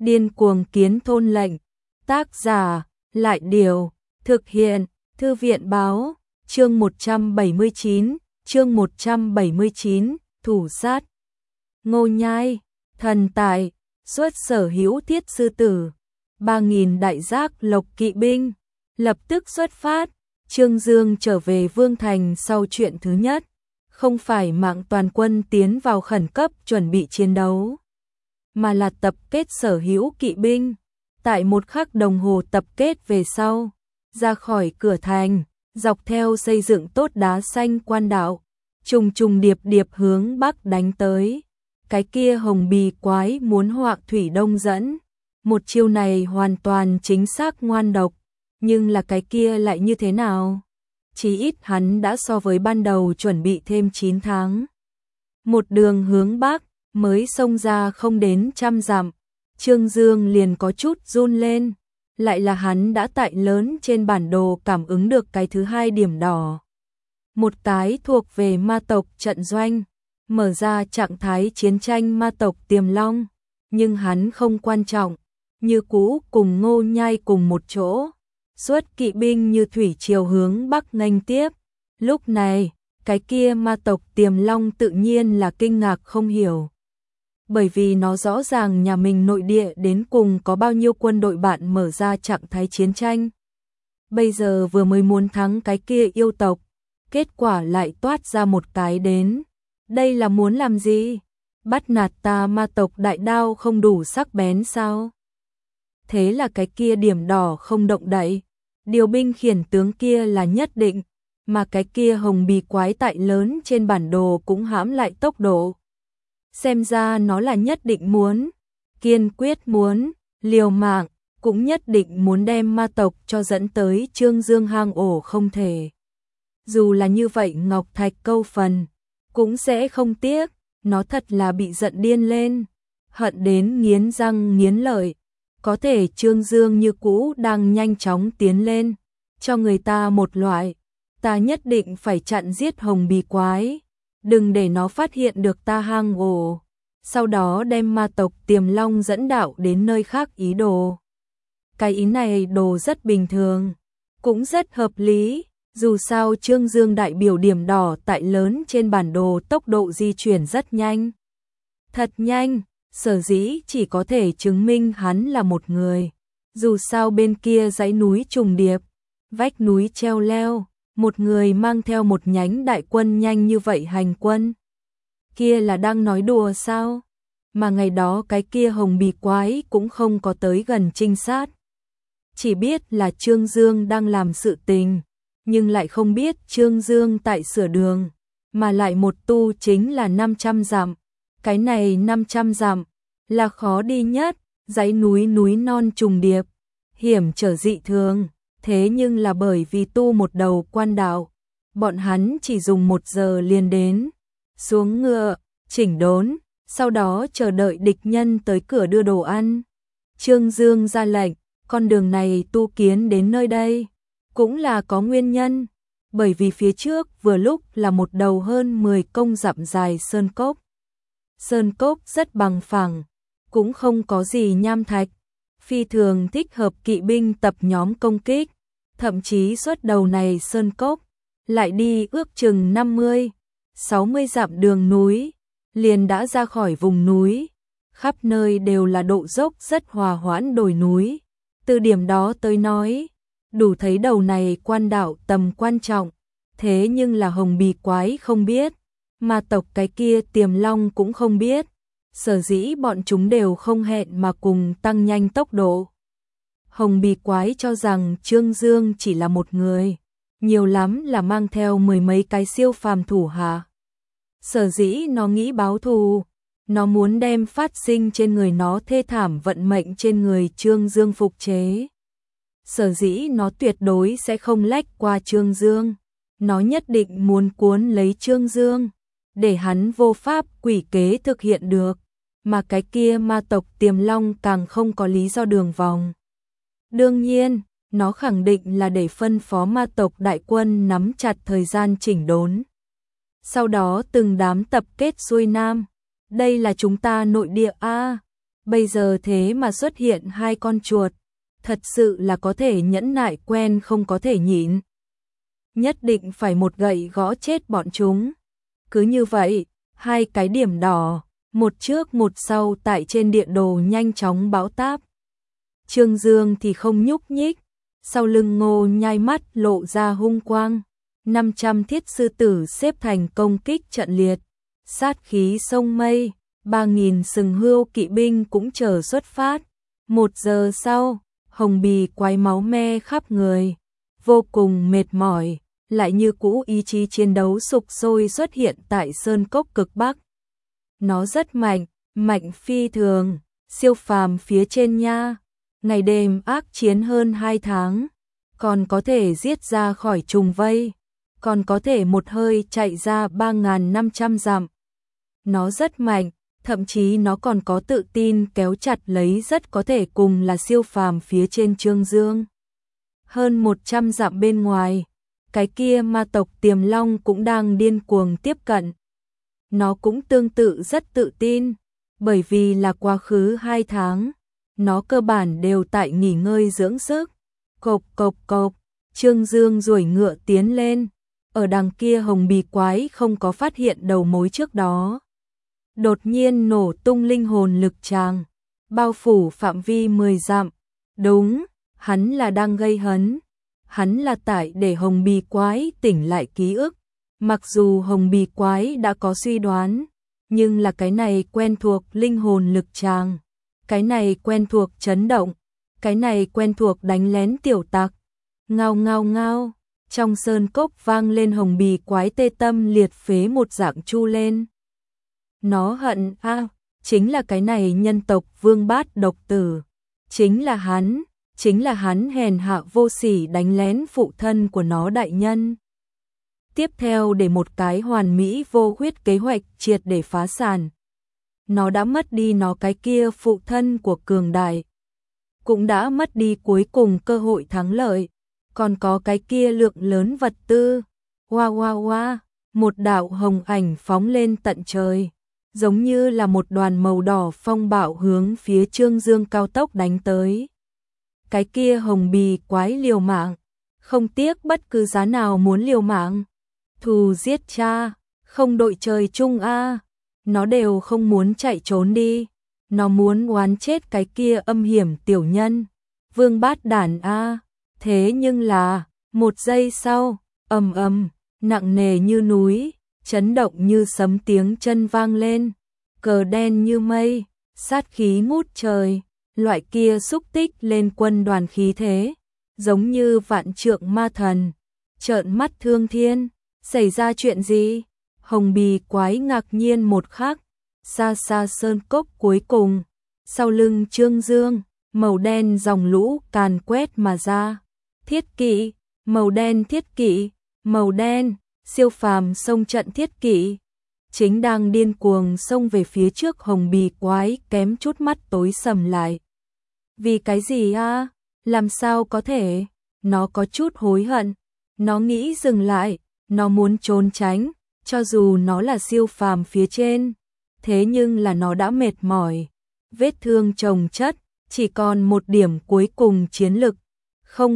Điên cuồng kiến thôn lệnh. Tác giả, Lại Điều, thực hiện, Thư viện Báo, chương 179, thủ sát. Ngô Nhai, thần tài, xuất sở hữu thiết sư tử, 3.000 đại giác lộc kỵ binh, lập tức xuất phát. Trương Dương trở về Vương Thành sau chuyện thứ nhất, không phải mạng toàn quân tiến vào khẩn cấp chuẩn bị chiến đấu, mà là tập kết sở hữu kỵ binh. Tại một khắc đồng hồ tập kết về sau, ra khỏi cửa thành, dọc theo xây dựng tốt đá xanh quan đạo, trùng trùng điệp điệp hướng bắc đánh tới. Cái kia hồng bì quái muốn hoạc thủy đông dẫn, một chiêu này hoàn toàn chính xác ngoan độc, nhưng là cái kia lại như thế nào? Chí ít hắn đã so với ban đầu chuẩn bị thêm 9 tháng. Một đường hướng bắc, mới xông ra không đến 100 dặm, Trương Dương liền có chút run lên, lại là hắn đã tại lớn trên bản đồ cảm ứng được cái thứ hai điểm đỏ. Một cái thuộc về ma tộc trận doanh, mở ra trạng thái chiến tranh ma tộc Tiềm Long, nhưng hắn không quan trọng, như cũ cùng Ngô Nhai cùng một chỗ, xuất kỵ binh như thủy triều hướng bắc nghênh tiếp. Lúc này, cái kia ma tộc Tiềm Long tự nhiên là kinh ngạc không hiểu, bởi vì nó rõ ràng nhà mình nội địa đến cùng có bao nhiêu quân đội bạn mở ra trạng thái chiến tranh. Bây giờ vừa mới muốn thắng cái kia yêu tộc, kết quả lại toát ra một cái đến. Đây là muốn làm gì? Bắt nạt ta ma tộc đại đao không đủ sắc bén sao? Thế là cái kia điểm đỏ không động đậy, điều binh khiển tướng kia là nhất định, mà cái kia hồng bì quái tại lớn trên bản đồ cũng hãm lại tốc độ. Xem ra nó là nhất định muốn, kiên quyết muốn, liều mạng, cũng nhất định muốn đem ma tộc cho dẫn tới Trương Dương hang ổ không thể. Dù là như vậy Ngọc Thạch câu phần, cũng sẽ không tiếc, nó thật là bị giận điên lên, hận đến nghiến răng nghiến lợi. Có thể Trương Dương như cũ đang nhanh chóng tiến lên, cho người ta một loại, ta nhất định phải chặn giết hồng bì quái, đừng để nó phát hiện được ta hang ổ, sau đó đem ma tộc Tiềm Long dẫn đạo đến nơi khác ý đồ. Cái ý này đồ rất bình thường, cũng rất hợp lý, dù sao Trương Dương đại biểu điểm đỏ tại lớn trên bản đồ tốc độ di chuyển rất nhanh. Thật nhanh, sở dĩ chỉ có thể chứng minh hắn là một người. Dù sao bên kia dãy núi trùng điệp, vách núi treo leo, một người mang theo một nhánh đại quân nhanh như vậy hành quân. Kia là đang nói đùa sao? Mà ngày đó cái kia hồng bì quái cũng không có tới gần trinh sát. Chỉ biết là Trương Dương đang làm sự tình, nhưng lại không biết Trương Dương tại sửa đường, mà lại một tu chính là 500 dặm. Cái này 500 dặm là khó đi nhất, dãy núi núi non trùng điệp, hiểm trở dị thường, thế nhưng là bởi vì tu một đầu quan đạo, bọn hắn chỉ dùng 1 giờ liền đến. Xuống ngựa, chỉnh đốn, sau đó chờ đợi địch nhân tới cửa đưa đồ ăn. Trương Dương ra lệnh, con đường này tu kiến đến nơi đây, cũng là có nguyên nhân, bởi vì phía trước vừa lúc là một đầu hơn 10 công dặm dài sơn cốc. Sơn cốc rất bằng phẳng, cũng không có gì nham thạch, phi thường thích hợp kỵ binh tập nhóm công kích, thậm chí suốt đầu này sơn cốc, lại đi ước chừng 50-60 dặm đường núi, liền đã ra khỏi vùng núi, khắp nơi đều là độ dốc rất hòa hoãn đồi núi, từ điểm đó tới nói, đủ thấy đầu này quan đạo tầm quan trọng, thế nhưng là hồng bì quái không biết, mà tộc cái kia Tiềm Long cũng không biết, sở dĩ bọn chúng đều không hẹn mà cùng tăng nhanh tốc độ. Hồng bì quái cho rằng Trương Dương chỉ là một người, nhiều lắm là mang theo 10 mấy cái siêu phàm thủ hạ. Sở dĩ nó nghĩ báo thù, nó muốn đem phát sinh trên người nó thê thảm vận mệnh trên người Trương Dương phục chế. Sở dĩ nó tuyệt đối sẽ không lách qua Trương Dương, nó nhất định muốn cuốn lấy Trương Dương, để hắn vô pháp quỷ kế thực hiện được, mà cái kia ma tộc Tiềm Long càng không có lý do đường vòng. Đương nhiên, nó khẳng định là để phân phó ma tộc đại quân nắm chặt thời gian chỉnh đốn. Sau đó từng đám tập kết xuôi nam, đây là chúng ta nội địa a. bây giờ thế mà xuất hiện hai con chuột, thật sự là có thể nhẫn nại quen không có thể nhịn. Nhất định phải một gậy gõ chết bọn chúng. Cứ như vậy, hai cái điểm đỏ, một trước một sau tại trên địa đồ nhanh chóng bão táp. Trương Dương thì không nhúc nhích, sau lưng Ngô Nhai mắt lộ ra hung quang. 500 thiết sư tử xếp thành công kích trận liệt, sát khí sông mây, 3.000 sừng hươu kỵ binh cũng chờ xuất phát. 1 giờ sau, Hồng Bì quái máu me khắp người, vô cùng mệt mỏi, lại như cũ ý chí chiến đấu sục sôi xuất hiện tại sơn cốc cực Bắc. Nó rất mạnh, mạnh phi thường, siêu phàm phía trên nha, ngày đêm ác chiến hơn 2 tháng, còn có thể giết ra khỏi trùng vây, còn có thể một hơi chạy ra 3.500 dặm. Nó rất mạnh, thậm chí nó còn có tự tin kéo chặt lấy rất có thể cùng là siêu phàm phía trên Trương Dương. Hơn 100 dặm bên ngoài, cái kia ma tộc Tiềm Long cũng đang điên cuồng tiếp cận. Nó cũng tương tự rất tự tin, bởi vì là quá khứ 2 tháng, nó cơ bản đều tại nghỉ ngơi dưỡng sức. Cộp cộp cộp, Trương Dương duỗi ngựa tiến lên, ở đằng kia Hồng Bì quái không có phát hiện đầu mối trước đó. Đột nhiên nổ tung linh hồn lực tràng, bao phủ phạm vi 10 dặm. Đúng, hắn là đang gây hấn. Hắn là tại để Hồng Bì quái tỉnh lại ký ức. Mặc dù Hồng Bì quái đã có suy đoán, nhưng là cái này quen thuộc linh hồn lực tràng, cái này quen thuộc chấn động, cái này quen thuộc đánh lén tiểu tặc. Ngao ngao ngao, trong sơn cốc vang lên Hồng Bì quái tê tâm liệt phế một dạng chu lên. Nó hận chính là cái này nhân tộc Vương Bát độc tử, chính là hắn hèn hạ vô sỉ đánh lén phụ thân của nó đại nhân. Tiếp theo để một cái hoàn mỹ vô khuyết kế hoạch triệt để phá sản. Nó đã mất đi nó cái kia phụ thân của cường đại, cũng đã mất đi cuối cùng cơ hội thắng lợi, còn có cái kia lượng lớn vật tư. Hoa hoa hoa, một đạo hồng ảnh phóng lên tận trời, giống như là một đoàn màu đỏ phong bạo hướng phía Trương Dương cao tốc đánh tới. Cái kia Hồng Bì quái liều mạng, không tiếc bất cứ giá nào muốn liều mạng. Thù giết cha, không đội trời chung a. Nó đều không muốn chạy trốn đi, nó muốn oán chết cái kia âm hiểm tiểu nhân, Vương Bát đản a. Thế nhưng là, một giây sau, ầm ầm, nặng nề như núi, chấn động như sấm tiếng chân vang lên, cờ đen như mây, sát khí ngút trời, loại kia xúc tích lên quân đoàn khí thế, giống như vạn trượng ma thần, trợn mắt thương thiên. Xảy ra chuyện gì? Hồng Bì quái ngạc nhiên một khắc, xa xa sơn cốc cuối cùng, sau lưng Trương Dương, màu đen dòng lũ càn quét mà ra. Thiết kỵ, màu đen thiết kỵ, màu đen, siêu phàm xông trận thiết kỵ, chính đang điên cuồng xông về phía trước. Hồng Bì quái kém chút mắt tối sầm lại. Vì cái gì a? Làm sao có thể? Nó có chút hối hận, nó nghĩ dừng lại. Nó muốn trốn tránh, cho dù nó là siêu phàm phía trên, thế nhưng là nó đã mệt mỏi, vết thương chồng chất, chỉ còn một điểm cuối cùng chiến lực. Không,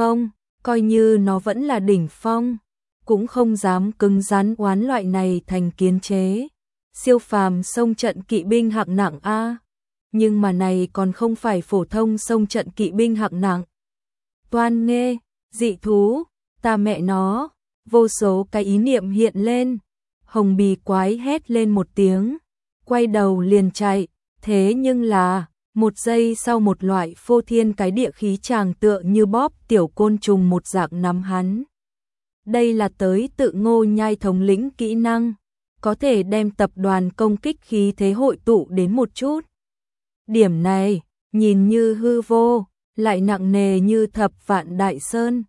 coi như nó vẫn là đỉnh phong, cũng không dám cứng rắn oán loại này thành kiến chế. Siêu phàm xông trận kỵ binh hạng nặng a, nhưng mà này còn không phải phổ thông xông trận kỵ binh hạng nặng. Toan nghê, dị thú, ta mẹ nó. Vô số cái ý niệm hiện lên, Hồng Bì quái hét lên một tiếng, quay đầu liền chạy, thế nhưng là, một giây sau một loại phô thiên cái địa khí tràng tựa như bóp tiểu côn trùng một dạng nắm hắn. Đây là tới tự Ngô Nhai thống lĩnh kỹ năng, có thể đem tập đoàn công kích khí thế hội tụ đến một chút. Điểm này, nhìn như hư vô, lại nặng nề như thập vạn đại sơn.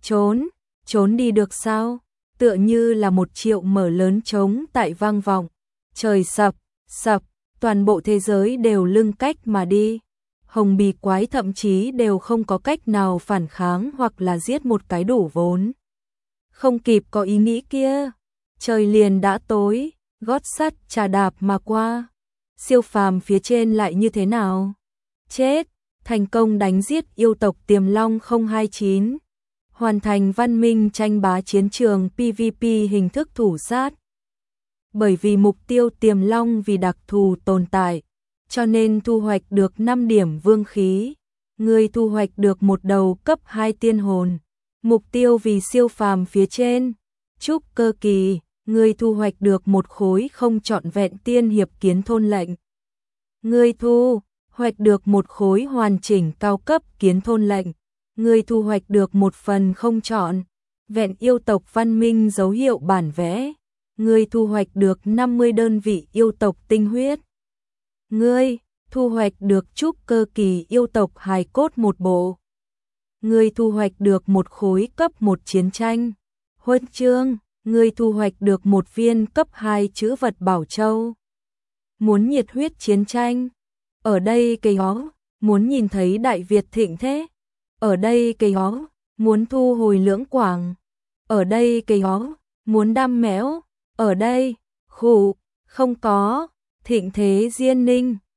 Trốn đi được sao? Tựa như là một triệu mở lớn trống tại vang vọng. Trời sập, toàn bộ thế giới đều lưng cách mà đi. Hồng Bì quái thậm chí đều không có cách nào phản kháng hoặc là giết một cái đủ vốn. Không kịp có ý nghĩ kia, trời liền đã tối, gót sắt chà đạp mà qua. siêu phàm phía trên lại như thế nào? Chết, thành công đánh giết yêu tộc Tiềm Long 029, hoàn thành văn minh tranh bá chiến trường PVP hình thức thủ sát. Bởi vì mục tiêu Tiềm Long vì đặc thù tồn tại, cho nên thu hoạch được 5 điểm vương khí. Người thu hoạch được một đầu cấp 2 tiên hồn. Mục tiêu vì siêu phàm phía trên, trúc cơ kỳ, người thu hoạch được một khối không trọn vẹn tiên hiệp kiến thôn lệnh. Người thu hoạch được một khối hoàn chỉnh cao cấp kiến thôn lệnh. Người thu hoạch được một phần không trọn vẹn yêu tộc văn minh dấu hiệu bản vẽ. Người thu hoạch được 50 đơn vị yêu tộc tinh huyết. Người thu hoạch được trúc cơ kỳ yêu tộc hài cốt một bộ. Người thu hoạch được một khối cấp 1 chiến tranh huân chương. Người thu hoạch được một viên cấp 2 chữ vật bảo châu. Muốn nhiệt huyết chiến tranh? Ở đây cây hó. Muốn nhìn thấy Đại Việt thịnh thế? Ở đây cây hó. Muốn thu hồi lưỡng quảng? Ở đây cây hó. Muốn đam mẽo? Ở đây, khủ, không có, thịnh thế Diên Ninh.